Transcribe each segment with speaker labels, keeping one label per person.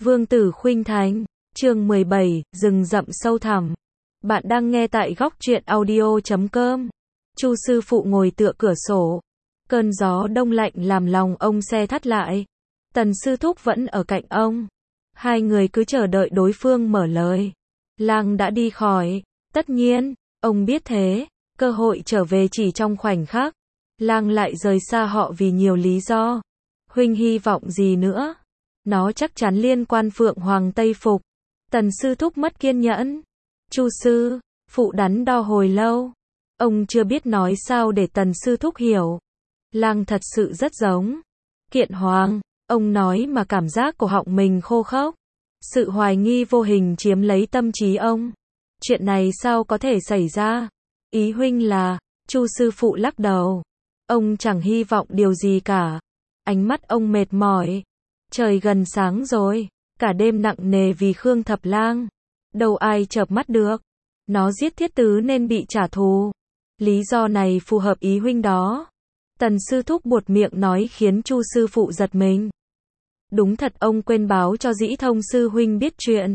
Speaker 1: Vương Tử Khuynh Thành, chương 17, rừng rậm sâu thẳm. Bạn đang nghe tại góc truyện audio.com. Chu sư phụ ngồi tựa cửa sổ. Cơn gió đông lạnh làm lòng ông se thắt lại. Tần sư thúc vẫn ở cạnh ông. Hai người cứ chờ đợi đối phương mở lời. Lang đã đi khỏi. Tất nhiên, ông biết thế. Cơ hội trở về chỉ trong khoảnh khắc. Lang lại rời xa họ vì nhiều lý do. Huynh hy vọng gì nữa? Nó chắc chắn liên quan Phượng Hoàng Tây Phục. Tần sư thúc mất kiên nhẫn. Chu sư phụ đắn đo hồi lâu. Ông chưa biết nói sao để tần sư thúc hiểu. Lang thật sự rất giống Kiện Hoàng. Ông nói mà cảm giác của họng mình khô khốc. Sự hoài nghi vô hình chiếm lấy tâm trí ông. Chuyện này sao có thể xảy ra? Ý huynh là, Chu sư phụ lắc đầu. Ông chẳng hy vọng điều gì cả. Ánh mắt ông mệt mỏi. Trời gần sáng rồi, cả đêm nặng nề vì Khương Thập Lang. Đâu ai chợp mắt được. Nó giết Thiết Tứ nên bị trả thù. Lý do này phù hợp ý huynh đó. Tần sư thúc buột miệng nói khiến Chu sư phụ giật mình. Đúng thật ông quên báo cho Dĩ Thông sư huynh biết chuyện.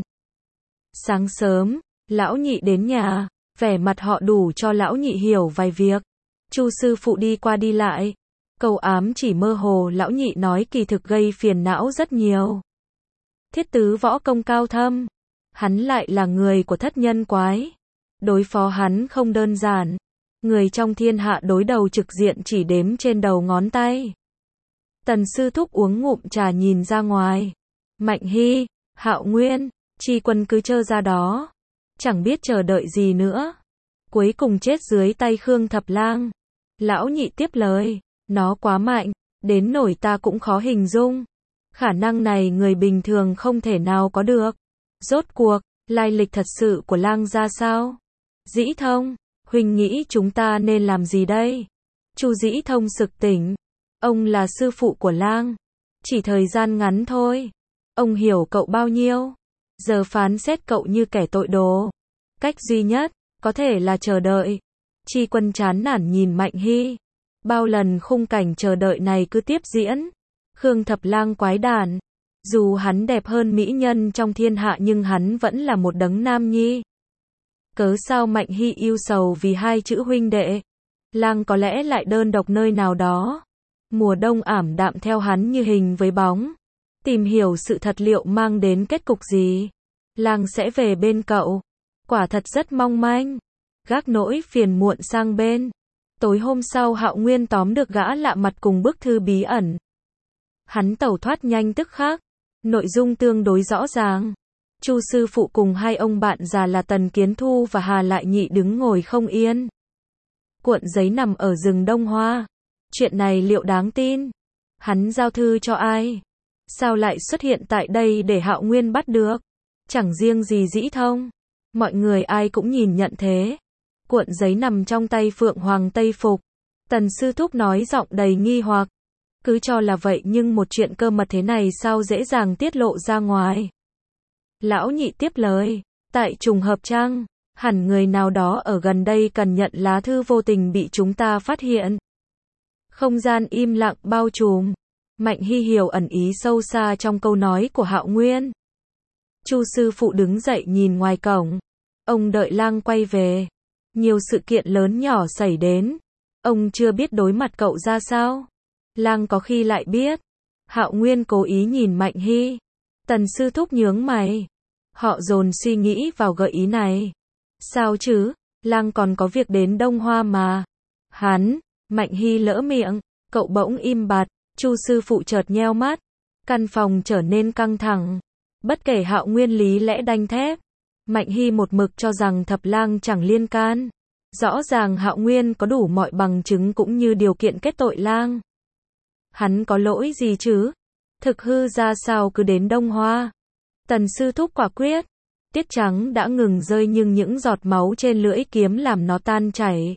Speaker 1: Sáng sớm, lão nhị đến nhà, vẻ mặt họ đủ cho lão nhị hiểu vài việc. Chu sư phụ đi qua đi lại. Câu ám chỉ mơ hồ lão nhị nói kỳ thực gây phiền não rất nhiều. Thiết Tứ võ công cao thâm. Hắn lại là người của thất nhân quái. Đối phó hắn không đơn giản. Người trong thiên hạ đối đầu trực diện chỉ đếm trên đầu ngón tay. Tần sư thúc uống ngụm trà nhìn ra ngoài. Mạnh Hy, Hạo Nguyên, Tri Quân cứ trơ ra đó. Chẳng biết chờ đợi gì nữa. Cuối cùng chết dưới tay Khương Thập Lang. Lão nhị tiếp lời. Nó quá mạnh, đến nỗi ta cũng khó hình dung. Khả năng này người bình thường không thể nào có được. Rốt cuộc, lai lịch thật sự của Lang ra sao? Dĩ Thông, huynh nghĩ chúng ta nên làm gì đây? Chu Dĩ Thông sực tỉnh. Ông là sư phụ của Lang. Chỉ thời gian ngắn thôi. Ông hiểu cậu bao nhiêu? Giờ phán xét cậu như kẻ tội đồ. Cách duy nhất, có thể là chờ đợi. Tri Quân chán nản nhìn Mạnh Hy. Bao lần khung cảnh chờ đợi này cứ tiếp diễn. Khương Thập Lang quái đản. Dù hắn đẹp hơn mỹ nhân trong thiên hạ nhưng hắn vẫn là một đấng nam nhi. Cớ sao Mạnh Hy yêu sầu vì hai chữ huynh đệ? Lang có lẽ lại đơn độc nơi nào đó. Mùa đông ảm đạm theo hắn như hình với bóng. Tìm hiểu sự thật liệu mang đến kết cục gì? Lang sẽ về bên cậu. Quả thật rất mong manh. Gác nỗi phiền muộn sang bên. Tối hôm sau Hạo Nguyên tóm được gã lạ mặt cùng bức thư bí ẩn. Hắn tẩu thoát nhanh tức khắc. Nội dung tương đối rõ ràng. Chu sư phụ cùng hai ông bạn già là Tần Kiến Thu và Hà Lại Nhị đứng ngồi không yên. Cuộn giấy nằm ở rừng Đông Hoa. Chuyện này liệu đáng tin? Hắn giao thư cho ai? Sao lại xuất hiện tại đây để Hạo Nguyên bắt được? Chẳng riêng gì Dĩ Thông. Mọi người ai cũng nhìn nhận thế. Cuộn giấy nằm trong tay Phượng Hoàng Tây Phục. Tần sư thúc nói giọng đầy nghi hoặc. Cứ cho là vậy nhưng một chuyện cơ mật thế này sao dễ dàng tiết lộ ra ngoài. Lão nhị tiếp lời. Tại trùng hợp chăng? Hẳn người nào đó ở gần đây cần nhận lá thư vô tình bị chúng ta phát hiện. Không gian im lặng bao trùm. Mạnh Hy hiểu ẩn ý sâu xa trong câu nói của Hạo Nguyên. Chu sư phụ đứng dậy nhìn ngoài cổng. Ông đợi Lang quay về. Nhiều sự kiện lớn nhỏ xảy đến. Ông chưa biết đối mặt cậu ra sao. Lang có khi lại biết. Hạo Nguyên cố ý nhìn Mạnh Hy. Tần sư thúc nhướng mày. Họ dồn suy nghĩ vào gợi ý này. Sao chứ? Lang còn có việc đến Đông Hoa mà. Hắn, Mạnh Hy lỡ miệng. Cậu bỗng im bặt. Chu sư phụ chợt nheo mắt. Căn phòng trở nên căng thẳng. Bất kể Hạo Nguyên lý lẽ đanh thép. Mạnh Hy một mực cho rằng Thập Lang chẳng liên can. Rõ ràng Hạo Nguyên có đủ mọi bằng chứng cũng như điều kiện kết tội Lang. Hắn có lỗi gì chứ? Thực hư ra sao cứ đến Đông Hoa? Tần sư thúc quả quyết. Tiết trắng đã ngừng rơi nhưng những giọt máu trên lưỡi kiếm làm nó tan chảy.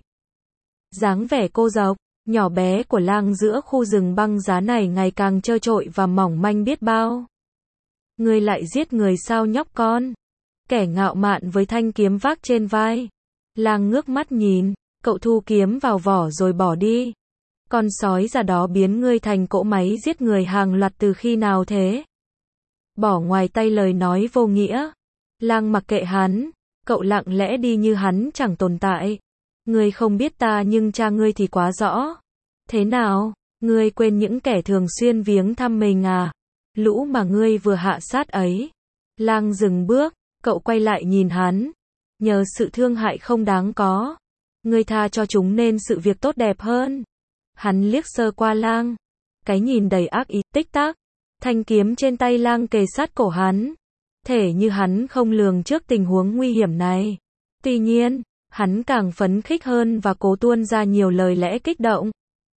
Speaker 1: Dáng vẻ cô dọc, nhỏ bé của Lang giữa khu rừng băng giá này ngày càng trơ trội và mỏng manh biết bao. Ngươi lại giết người sao nhóc con? Kẻ ngạo mạn với thanh kiếm vác trên vai. Lang ngước mắt nhìn, cậu thu kiếm vào vỏ rồi bỏ đi. Con sói già đó biến ngươi thành cỗ máy giết người hàng loạt từ khi nào thế? bỏ ngoài tay lời nói vô nghĩa. Lang mặc kệ hắn, cậu lặng lẽ đi như hắn chẳng tồn tại. Ngươi không biết ta nhưng cha ngươi thì quá rõ. Thế nào, ngươi quên những kẻ thường xuyên viếng thăm mình à? Lũ mà ngươi vừa hạ sát ấy. Lang dừng bước, cậu quay lại nhìn hắn. Nhờ sự thương hại không đáng có. Ngươi tha cho chúng nên sự việc tốt đẹp hơn. Hắn liếc sơ qua Lang. Cái nhìn đầy ác ý, tích tắc. Thanh kiếm trên tay Lang kề sát cổ hắn. Thể như hắn không lường trước tình huống nguy hiểm này. Tuy nhiên, hắn càng phấn khích hơn và cố tuôn ra nhiều lời lẽ kích động.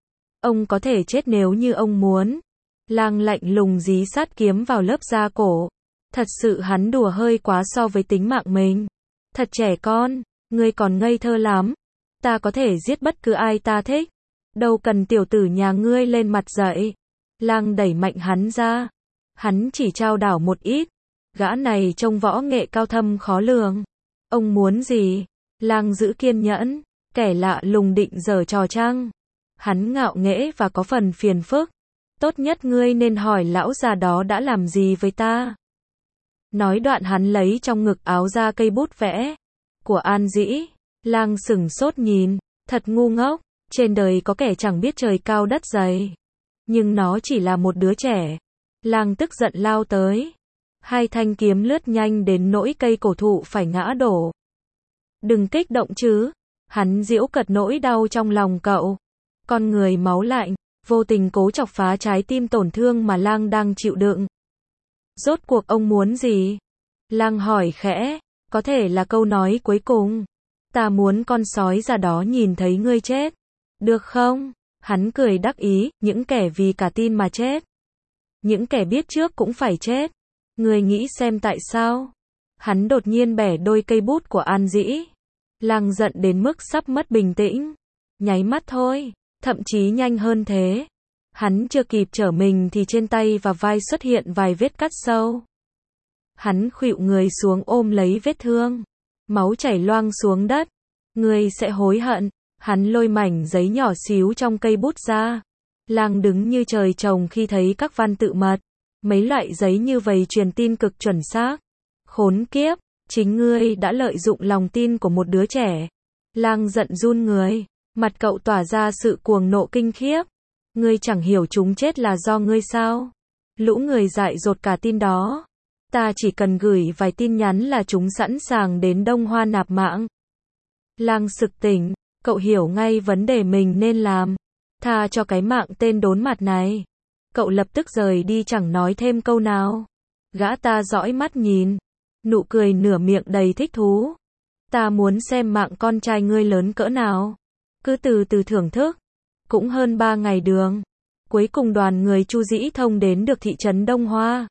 Speaker 1: Ông có thể chết nếu như ông muốn. Lang lạnh lùng dí sát kiếm vào lớp da cổ. Thật sự hắn đùa hơi quá so với tính mạng mình. Thật trẻ con, ngươi còn ngây thơ lắm. Ta có thể giết bất cứ ai ta thích. Đâu cần tiểu tử nhà ngươi lên mặt dậy. Lang đẩy mạnh hắn ra. Hắn chỉ trao đảo một ít. Gã này trông võ nghệ cao thâm khó lường. Ông muốn gì? Lang giữ kiên nhẫn. Kẻ lạ lùng định giở trò trăng. Hắn ngạo nghễ và có phần phiền phức. Tốt nhất ngươi nên hỏi lão già đó đã làm gì với ta. Nói đoạn hắn lấy trong ngực áo ra cây bút vẽ. Của An Dĩ. Lang sửng sốt nhìn. Thật ngu ngốc. Trên đời có kẻ chẳng biết trời cao đất dày. Nhưng nó chỉ là một đứa trẻ. Lang tức giận lao tới. Hai thanh kiếm lướt nhanh đến nỗi cây cổ thụ phải ngã đổ. Đừng kích động chứ. Hắn giễu cợt nỗi đau trong lòng cậu. Con người máu lạnh, vô tình cố chọc phá trái tim tổn thương mà Lang đang chịu đựng. Rốt cuộc ông muốn gì? Lang hỏi khẽ, có thể là câu nói cuối cùng. Ta muốn con sói già đó nhìn thấy ngươi chết. Được không? Hắn cười đắc ý, những kẻ vì cả tin mà chết. Những kẻ biết trước cũng phải chết. Ngươi nghĩ xem tại sao? Hắn đột nhiên bẻ đôi cây bút của An Dĩ. Lang giận đến mức sắp mất bình tĩnh. Nháy mắt thôi, thậm chí nhanh hơn thế. Hắn chưa kịp trở mình thì trên tay và vai xuất hiện vài vết cắt sâu. Hắn khuỵu người xuống ôm lấy vết thương. Máu chảy loang xuống đất. Ngươi sẽ hối hận. Hắn lôi mảnh giấy nhỏ xíu trong cây bút ra. Lang đứng như trời trồng khi thấy các văn tự mật. Mấy loại giấy như vậy truyền tin cực chuẩn xác. Khốn kiếp, chính ngươi đã lợi dụng lòng tin của một đứa trẻ. Lang giận run người. Mặt cậu tỏa ra sự cuồng nộ kinh khiếp. Ngươi chẳng hiểu chúng chết là do ngươi sao? Lũ người dại dột cả tin đó. Ta chỉ cần gửi vài tin nhắn là chúng sẵn sàng đến Đông Hoa nạp mạng. Lang sực tỉnh, cậu hiểu ngay vấn đề mình nên làm. Tha cho cái mạng tên đốn mặt này. Cậu lập tức rời đi chẳng nói thêm câu nào. Gã ta dõi mắt nhìn. Nụ cười nửa miệng đầy thích thú. Ta muốn xem mạng con trai ngươi lớn cỡ nào. Cứ từ từ thưởng thức. Cũng hơn 3 ngày đường. Cuối cùng đoàn người Chu Dĩ Thông đến được thị trấn Đông Hoa.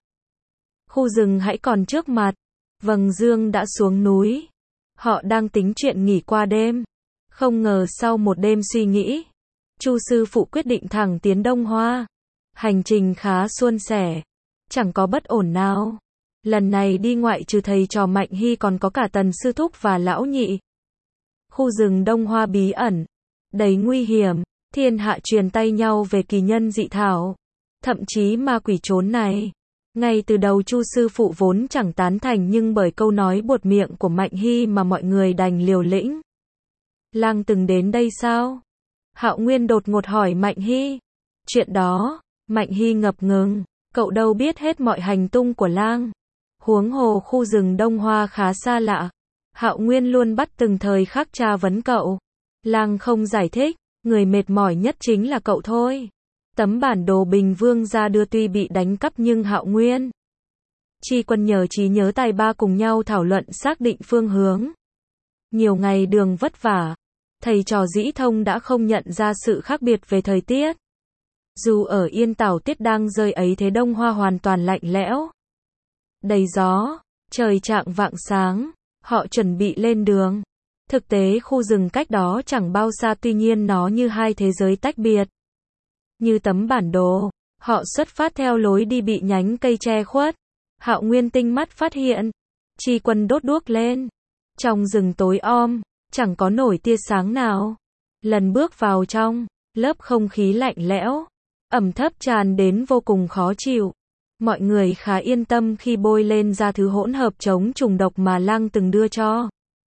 Speaker 1: Khu rừng hãy còn trước mặt. Vầng dương đã xuống núi. Họ đang tính chuyện nghỉ qua đêm. Không ngờ sau một đêm suy nghĩ, Chu sư phụ quyết định thẳng tiến Đông Hoa. Hành trình khá suôn sẻ. Chẳng có bất ổn nào. Lần này đi ngoại trừ thầy trò Mạnh Hy còn có cả Tần sư thúc và Lão Nhị. Khu rừng Đông Hoa bí ẩn. Đầy nguy hiểm. Thiên hạ truyền tay nhau về kỳ nhân dị thảo. Thậm chí ma quỷ trốn này. Ngay từ đầu Chu sư phụ vốn chẳng tán thành nhưng bởi câu nói buột miệng của Mạnh Hy mà mọi người đành liều lĩnh. Lang từng đến đây sao? Hạo Nguyên đột ngột hỏi Mạnh Hy. Chuyện đó, Mạnh Hy ngập ngừng. Cậu đâu biết hết mọi hành tung của Lang. Huống hồ khu rừng Đông Hoa khá xa lạ. Hạo Nguyên luôn bắt từng thời khắc tra vấn cậu. Lang không giải thích. Người mệt mỏi nhất chính là cậu thôi. Tấm bản đồ Bình Vương ra đưa tuy bị đánh cắp nhưng Hạo Nguyên, Tri Quân nhờ trí nhớ tài ba cùng nhau thảo luận xác định phương hướng. Nhiều ngày đường vất vả, thầy trò Dĩ Thông đã không nhận ra sự khác biệt về thời tiết. Dù ở Yên Tảo tiết đang rơi ấy thế Đông Hoa hoàn toàn lạnh lẽo. Đầy gió, trời chạng vạng sáng, họ chuẩn bị lên đường. Thực tế khu rừng cách đó chẳng bao xa tuy nhiên nó như hai thế giới tách biệt. Như tấm bản đồ, họ xuất phát theo lối đi bị nhánh cây che khuất. Hạo Nguyên tinh mắt phát hiện. Tri Quân đốt đuốc lên. Trong rừng tối om, chẳng có nổi tia sáng nào. Lần bước vào trong, lớp không khí lạnh lẽo, ẩm thấp tràn đến vô cùng khó chịu. Mọi người khá yên tâm khi bôi lên da thứ hỗn hợp chống trùng độc mà Lang từng đưa cho.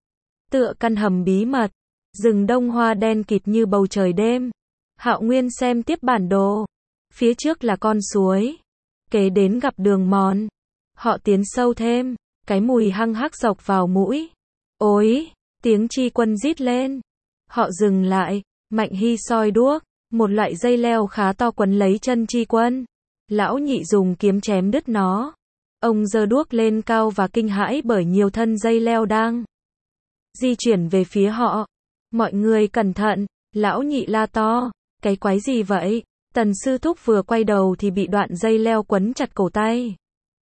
Speaker 1: Tựa căn hầm bí mật, rừng đông hoa đen kịt như bầu trời đêm. Hạo Nguyên xem tiếp bản đồ. Phía trước là con suối. Kế đến gặp đường mòn. Họ tiến sâu thêm. Cái mùi hăng hắc dọc vào mũi. Ối, tiếng Tri Quân rít lên. Họ dừng lại. Mạnh Hy soi đuốc. Một loại dây leo khá to quấn lấy chân Tri Quân. Lão nhị dùng kiếm chém đứt nó. Ông giơ đuốc lên cao và kinh hãi bởi nhiều thân dây leo đang di chuyển về phía họ. Mọi người cẩn thận, lão nhị la to. Cái quái gì vậy? Tần sư thúc vừa quay đầu thì bị đoạn dây leo quấn chặt cổ tay.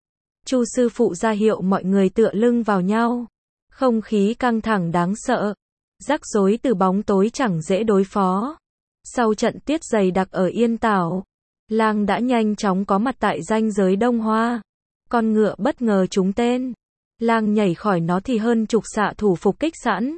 Speaker 1: Chu sư phụ ra hiệu mọi người tựa lưng vào nhau. Không khí căng thẳng đáng sợ. Rắc rối từ bóng tối chẳng dễ đối phó. Sau trận tuyết dày đặc ở Yên Tảo, Lang đã nhanh chóng có mặt tại ranh giới Đông Hoa. Con ngựa bất ngờ trúng tên. Lang nhảy khỏi nó thì hơn chục xạ thủ phục kích sẵn.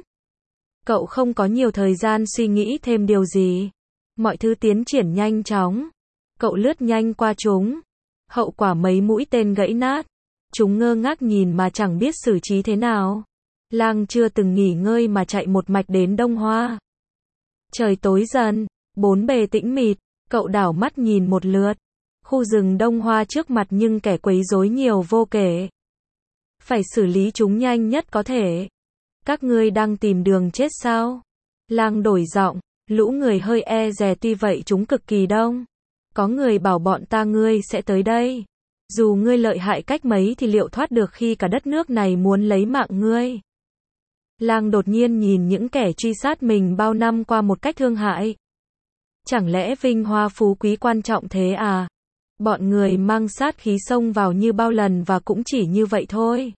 Speaker 1: Cậu không có nhiều thời gian suy nghĩ thêm điều gì. Mọi thứ tiến triển nhanh chóng. Cậu lướt nhanh qua chúng. Hậu quả mấy mũi tên gãy nát. Chúng ngơ ngác nhìn mà chẳng biết xử trí thế nào. Lang chưa từng nghỉ ngơi mà chạy một mạch đến Đông Hoa. Trời tối dần, bốn bề tĩnh mịt, cậu đảo mắt nhìn một lượt. Khu rừng Đông Hoa trước mặt nhưng kẻ quấy rối nhiều vô kể. Phải xử lý chúng nhanh nhất có thể. Các ngươi đang tìm đường chết sao? Lang đổi giọng, lũ người hơi e dè tuy vậy chúng cực kỳ đông. Có người bảo bọn ta ngươi sẽ tới đây. Dù ngươi lợi hại cách mấy thì liệu thoát được khi cả đất nước này muốn lấy mạng ngươi? Lang đột nhiên nhìn những kẻ truy sát mình bao năm qua một cách thương hại. Chẳng lẽ vinh hoa phú quý quan trọng thế à? Bọn người mang sát khí xông vào như bao lần và cũng chỉ như vậy thôi.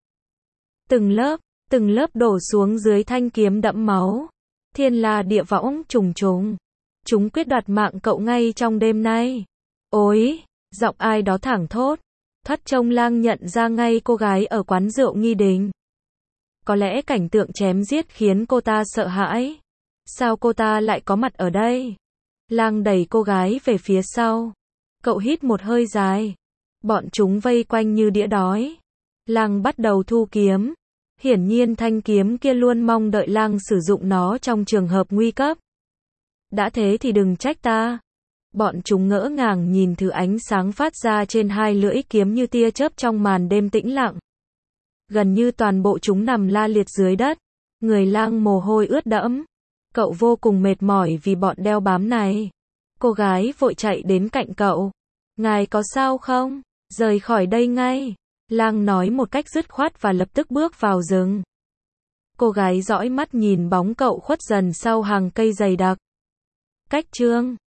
Speaker 1: Từng lớp đổ xuống dưới thanh kiếm đẫm máu. Thiên la địa võng trùng trùng. Chúng quyết đoạt mạng cậu ngay trong đêm nay. Ôi, giọng ai đó thảng thốt. Thoát trông Lang nhận ra ngay cô gái ở quán rượu Nghi Đình. Có lẽ cảnh tượng chém giết khiến cô ta sợ hãi. Sao cô ta lại có mặt ở đây? Lang đẩy cô gái về phía sau. Cậu hít một hơi dài. Bọn chúng vây quanh như đĩa đói. Lang bắt đầu thu kiếm. Hiển nhiên thanh kiếm kia luôn mong đợi Lang sử dụng nó trong trường hợp nguy cấp. Đã thế thì đừng trách ta. Bọn chúng ngỡ ngàng nhìn thứ ánh sáng phát ra trên hai lưỡi kiếm như tia chớp trong màn đêm tĩnh lặng. Gần như toàn bộ chúng nằm la liệt dưới đất. Người Lang mồ hôi ướt đẫm. Cậu vô cùng mệt mỏi vì bọn đeo bám này. Cô gái vội chạy đến cạnh cậu. Ngài có sao không? Rời khỏi đây ngay. Lang nói một cách dứt khoát và lập tức bước vào rừng. Cô gái dõi mắt nhìn bóng cậu khuất dần sau hàng cây dày đặc. Cách chương